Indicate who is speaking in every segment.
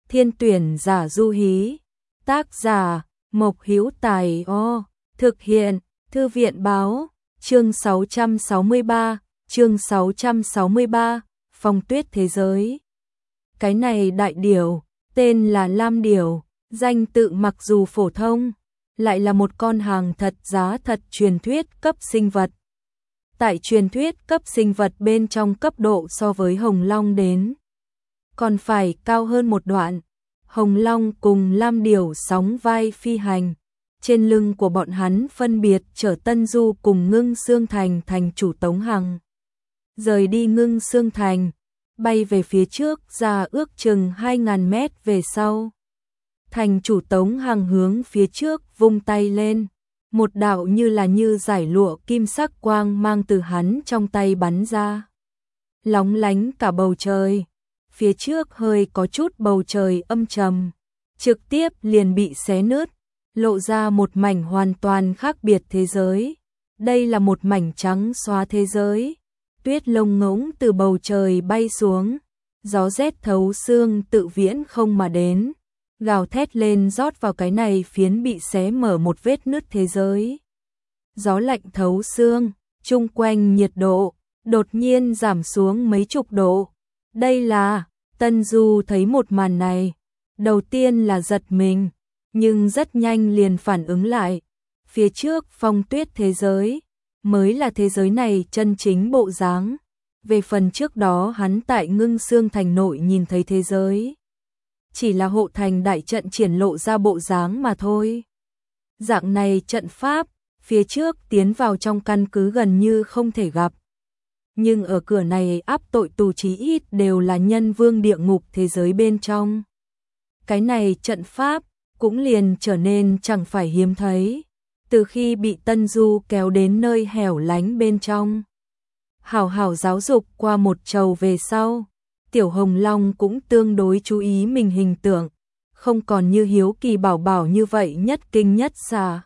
Speaker 1: Thiên tuyển giả du hí. Tác giả Mộc Hữu Tài. Thực hiện Thư viện báo. Chương 663, Phong tuyết thế giới. Cái này đại điểu, tên là lam điểu, danh tự mặc dù phổ thông, lại là một con hàng thật giá thật truyền thuyết cấp sinh vật. Tại truyền thuyết cấp sinh vật bên trong cấp độ so với hồng long đến còn phải cao hơn một đoạn. Hồng long cùng lam điểu sóng vai phi hành. Trên lưng của bọn hắn phân biệt chở Tân Du cùng Ngưng Xương Thành thành chủ Tống Hằng. Rời đi Ngưng Xương Thành, bay về phía trước ra ước chừng 2.000 mét về sau. Thành chủ Tống Hằng hướng phía trước vung tay lên. Một đạo như giải lụa kim sắc quang mang từ hắn trong tay bắn ra. Lóng lánh cả bầu trời. Phía trước hơi có chút bầu trời âm trầm. Trực tiếp liền bị xé nứt. Lộ ra một mảnh hoàn toàn khác biệt thế giới. Đây là một mảnh trắng xóa thế giới. Tuyết lông ngỗng từ bầu trời bay xuống. Gió rét thấu xương tự viễn không mà đến. Gào thét lên rót vào cái này phiến bị xé mở một vết nứt thế giới. Gió lạnh thấu xương, chung quanh nhiệt độ đột nhiên giảm xuống mấy chục độ. Đây là, Tân Du thấy một màn này, đầu tiên là giật mình, nhưng rất nhanh liền phản ứng lại. Phía trước phong tuyết thế giới, mới là thế giới này chân chính bộ dáng. Về phần trước đó hắn tại Ngưng Xương Thành nội nhìn thấy thế giới, chỉ là hộ thành đại trận triển lộ ra bộ dáng mà thôi. Dạng này trận pháp, phía trước tiến vào trong căn cứ gần như không thể gặp. Nhưng ở cửa này áp tội tù chí ít đều là nhân vương địa ngục thế giới bên trong. Cái này trận pháp cũng liền trở nên chẳng phải hiếm thấy. Từ khi bị Tân Du kéo đến nơi hẻo lánh bên trong, hảo hảo giáo dục qua một trầu về sau, Tiểu Hồng Long cũng tương đối chú ý mình hình tượng, không còn như hiếu kỳ bảo bảo như vậy nhất kinh nhất xà.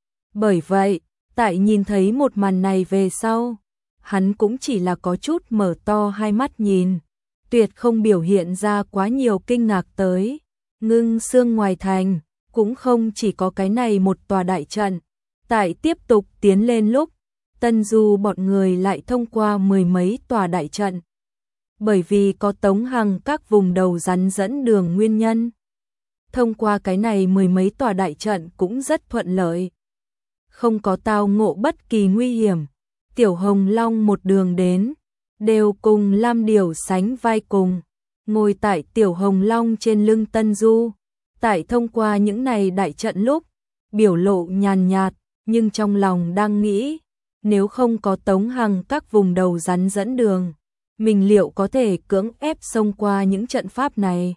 Speaker 1: Bởi vậy, tại nhìn thấy một màn này về sau, hắn cũng chỉ là có chút mở to hai mắt nhìn, tuyệt không biểu hiện ra quá nhiều kinh ngạc tới. Ngưng Xương ngoài thành, cũng không chỉ có cái này một tòa đại trận. Tại tiếp tục tiến lên lúc, Tân Du bọn người lại thông qua mười mấy tòa đại trận. Bởi vì có Tống Hằng các vùng đầu rắn dẫn đường nguyên nhân, thông qua cái này mười mấy tòa đại trận cũng rất thuận lợi. Không có tao ngộ bất kỳ nguy hiểm. Tiểu Hồng Long một đường đến, đều cùng lam điểu sánh vai cùng, ngồi tại Tiểu Hồng Long trên lưng Tân Du. Tại thông qua những này đại trận lúc, biểu lộ nhàn nhạt, nhưng trong lòng đang nghĩ, nếu không có Tống Hằng các vùng đầu rắn dẫn đường, mình liệu có thể cưỡng ép xông qua những trận pháp này.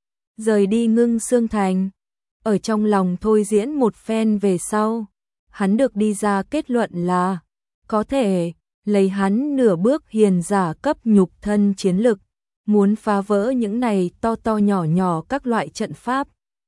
Speaker 1: Rời đi Ngưng Xương Thành, ở trong lòng thôi diễn một phen về sau, hắn được đi ra kết luận là, có thể, lấy hắn nửa bước hiền giả cấp nhục thân chiến lực, muốn phá vỡ những này to to nhỏ nhỏ các loại trận pháp.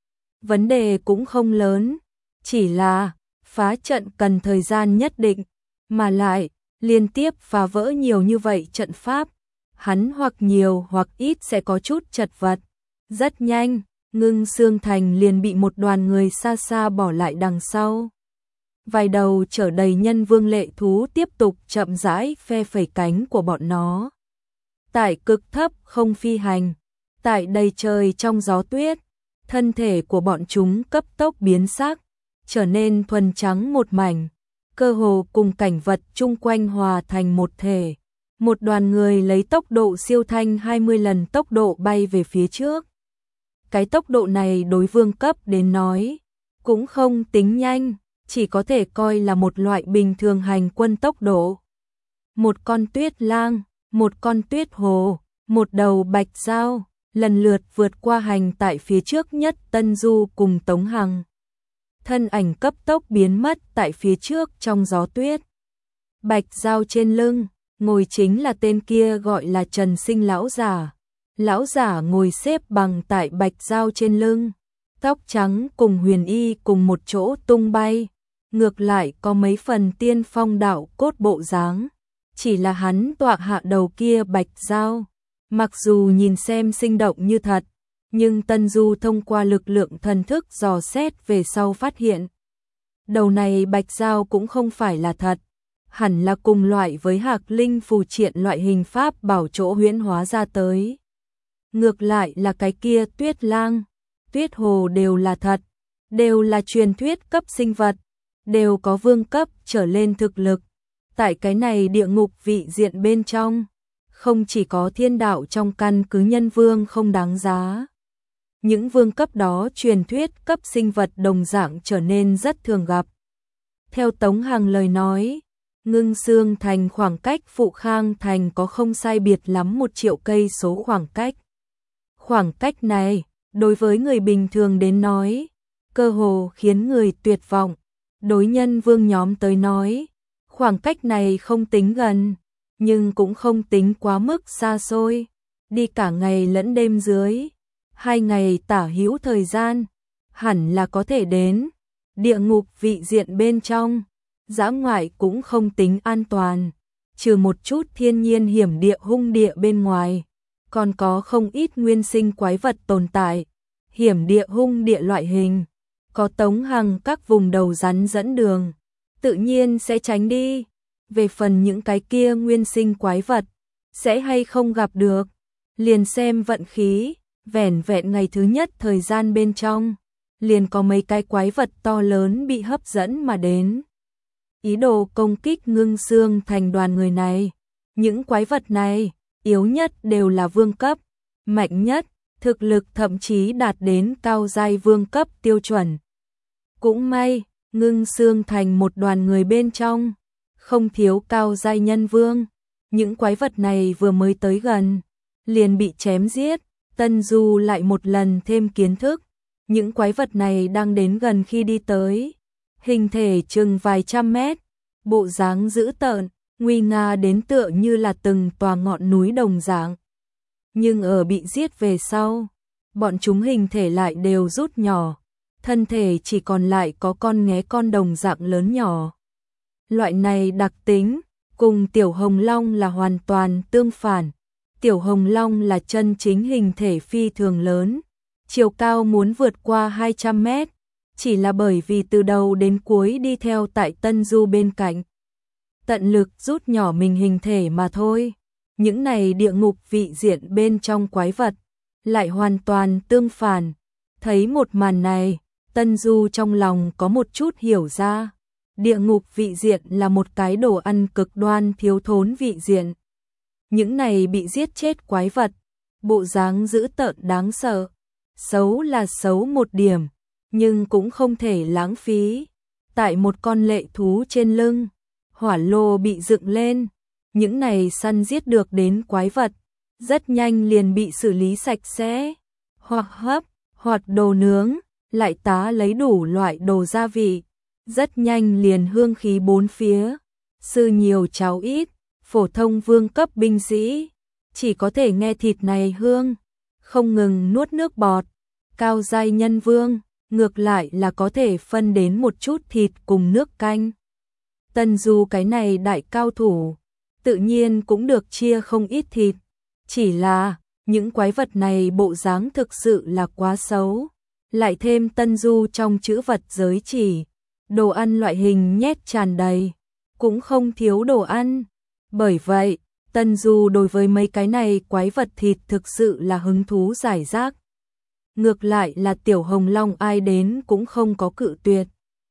Speaker 1: Vấn đề cũng không lớn, chỉ là, phá trận cần thời gian nhất định, mà lại, liên tiếp phá vỡ nhiều như vậy trận pháp, hắn hoặc nhiều hoặc ít sẽ có chút chật vật. Rất nhanh, Ngưng Xương Thành liền bị một đoàn người xa xa bỏ lại đằng sau. Vài đầu chở đầy nhân vương lệ thú tiếp tục chậm rãi phe phẩy cánh của bọn nó. Tại cực thấp không phi hành, tại đầy trời trong gió tuyết, thân thể của bọn chúng cấp tốc biến sắc, trở nên thuần trắng một mảnh, cơ hồ cùng cảnh vật chung quanh hòa thành một thể. Một đoàn người lấy tốc độ siêu thanh 20 lần tốc độ bay về phía trước. Cái tốc độ này đối vương cấp đến nói, cũng không tính nhanh, chỉ có thể coi là một loại bình thường hành quân tốc độ. Một con tuyết lang, một con tuyết hồ, một đầu bạch dao, lần lượt vượt qua hành tại phía trước nhất Tân Du cùng Tống Hằng. Thân ảnh cấp tốc biến mất tại phía trước trong gió tuyết. Bạch dao trên lưng, ngồi chính là tên kia gọi là Trần Sinh lão giả. Lão giả ngồi xếp bằng tại bạch dao trên lưng, tóc trắng cùng huyền y cùng một chỗ tung bay, ngược lại có mấy phần tiên phong đạo cốt bộ dáng. Chỉ là hắn tọa hạ đầu kia bạch dao, mặc dù nhìn xem sinh động như thật, Nhưng Tân Du thông qua lực lượng thần thức dò xét về sau phát hiện. Đầu này bạch dao cũng không phải là thật, hẳn là cùng loại với Hạc Linh phù triện loại hình pháp bảo chỗ huyễn hóa ra tới. Ngược lại là cái kia Tuyết Lang, Tuyết Hồ đều là thật, đều là truyền thuyết cấp sinh vật, đều có vương cấp trở lên thực lực. Tại cái này địa ngục vị diện bên trong, không chỉ có thiên đạo trong căn cứ nhân vương không đáng giá. Những vương cấp đó truyền thuyết cấp sinh vật đồng dạng trở nên rất thường gặp. Theo Tống Hằng lời nói, Ngưng Xương Thành khoảng cách Phụ Khang Thành có không sai biệt lắm 1 triệu cây số khoảng cách. Khoảng cách này, đối với người bình thường đến nói, cơ hồ khiến người tuyệt vọng. Đối nhân vương nhóm tới nói, khoảng cách này không tính gần, nhưng cũng không tính quá mức xa xôi. Đi cả ngày lẫn đêm dưới 2 ngày tả hữu thời gian, hẳn là có thể đến. Địa ngục vị diện bên trong, dã ngoại cũng không tính an toàn, trừ một chút thiên nhiên hiểm địa hung địa bên ngoài, còn có không ít nguyên sinh quái vật tồn tại, hiểm địa hung địa loại hình, có Tống Hằng các vùng đầu rắn dẫn đường, tự nhiên sẽ tránh đi. Về phần những cái kia nguyên sinh quái vật, sẽ hay không gặp được, liền xem vận khí. Vẻn vẹn ngày thứ nhất thời gian bên trong, liền có mấy cái quái vật to lớn bị hấp dẫn mà đến. Ý đồ công kích Ngưng Xương Thành đoàn người này. Những quái vật này, yếu nhất đều là vương cấp, mạnh nhất, thực lực thậm chí đạt đến cao giai vương cấp tiêu chuẩn. Cũng may, Ngưng Xương Thành một đoàn người bên trong, không thiếu cao giai nhân vương. Những quái vật này vừa mới tới gần, liền bị chém giết. Tân Du lại một lần thêm kiến thức, những quái vật này đang đến gần khi đi tới, hình thể chừng vài trăm mét, bộ dáng dữ tợn, nguy nga đến tựa như là từng tòa ngọn núi đồng dạng. Nhưng ở bị giết về sau, bọn chúng hình thể lại đều rút nhỏ, thân thể chỉ còn lại có con nghé con đồng dạng lớn nhỏ. Loại này đặc tính, cùng Tiểu Hồng Long là hoàn toàn tương phản. Tiểu Hồng Long là chân chính hình thể phi thường lớn, chiều cao muốn vượt qua 200 mét, chỉ là bởi vì từ đầu đến cuối đi theo tại Tân Du bên cạnh. Tận lực rút nhỏ mình hình thể mà thôi. Những này địa ngục vị diện bên trong quái vật, lại hoàn toàn tương phản. Thấy một màn này, Tân Du trong lòng có một chút hiểu ra. Địa ngục vị diện là một cái đồ ăn cực đoan thiếu thốn vị diện. Những này bị giết chết quái vật, bộ dáng dữ tợn đáng sợ, xấu là xấu một điểm, nhưng cũng không thể lãng phí. Tại một con lệ thú trên lưng, hỏa lô bị dựng lên, những này săn giết được đến quái vật, rất nhanh liền bị xử lý sạch sẽ, hoặc hấp, hoặc đồ nướng, lại tá lấy đủ loại đồ gia vị, rất nhanh liền hương khí bốn phía, sư nhiều cháu ít. Phổ thông vương cấp binh sĩ, chỉ có thể nghe thịt này hương, không ngừng nuốt nước bọt. Cao giai nhân vương, ngược lại là có thể phân đến một chút thịt cùng nước canh. Tân Du cái này đại cao thủ, tự nhiên cũng được chia không ít thịt. Chỉ là, những quái vật này bộ dáng thực sự là quá xấu. Lại thêm Tân Du trong trữ vật giới chỉ, đồ ăn loại hình nhét tràn đầy, cũng không thiếu đồ ăn. Bởi vậy, Tân Du đối với mấy cái này quái vật thịt thực sự là hứng thú giải rác. Ngược lại là Tiểu Hồng Long ai đến cũng không có cự tuyệt.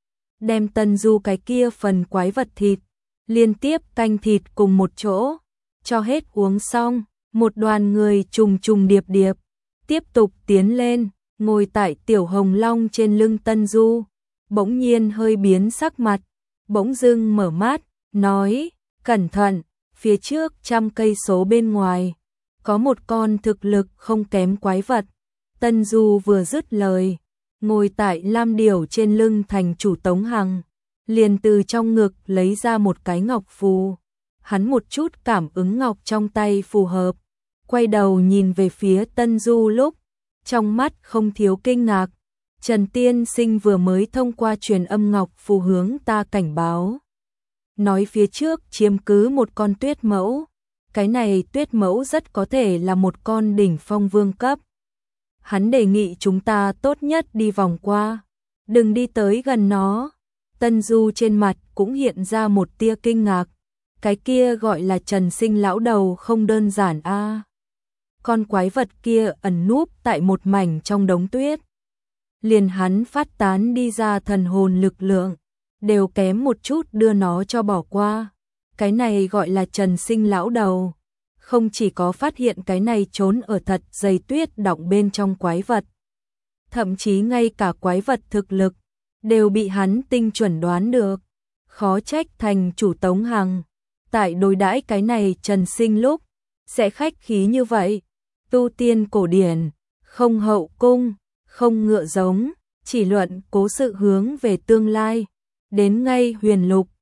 Speaker 1: Đem Tân Du cái kia phần quái vật thịt, liên tiếp canh thịt cùng một chỗ, cho hết uống xong, một đoàn người trùng trùng điệp điệp, tiếp tục tiến lên, ngồi tại Tiểu Hồng Long trên lưng Tân Du, bỗng nhiên hơi biến sắc mặt, bỗng dưng mở mắt, nói, cẩn thận, phía trước 100 cây số bên ngoài, có một con thực lực không kém quái vật. Tân Du vừa dứt lời, ngồi tại lam điểu trên lưng thành chủ Tống Hằng, liền từ trong ngực lấy ra một cái ngọc phù. Hắn một chút cảm ứng ngọc trong tay phù hợp, quay đầu nhìn về phía Tân Du lúc, trong mắt không thiếu kinh ngạc. Trần Tiên Sinh vừa mới thông qua truyền âm ngọc phù hướng ta cảnh báo. Nói phía trước chiếm cứ một con tuyết mẫu, cái này tuyết mẫu rất có thể là một con đỉnh phong vương cấp. Hắn đề nghị chúng ta tốt nhất đi vòng qua, đừng đi tới gần nó. Tân Du trên mặt cũng hiện ra một tia kinh ngạc. Cái kia gọi là Trần Sinh lão đầu không đơn giản a. Con quái vật kia ẩn núp tại một mảnh trong đống tuyết. Liền hắn phát tán đi ra thần hồn lực lượng, đều kém một chút đưa nó cho bỏ qua. Cái này gọi là Trần Sinh lão đầu. Không chỉ có phát hiện cái này trốn ở thật dày tuyết đọng bên trong quái vật. Thậm chí ngay cả quái vật thực lực, đều bị hắn tinh chuẩn đoán được. Khó trách thành chủ Tống Hằng tại đối đãi cái này Trần Sinh lúc, sẽ khách khí như vậy. Tu tiên cổ điển, không hậu cung, không ngựa giống, chỉ luận cố sự hướng về tương lai. Đến ngay huyền lục,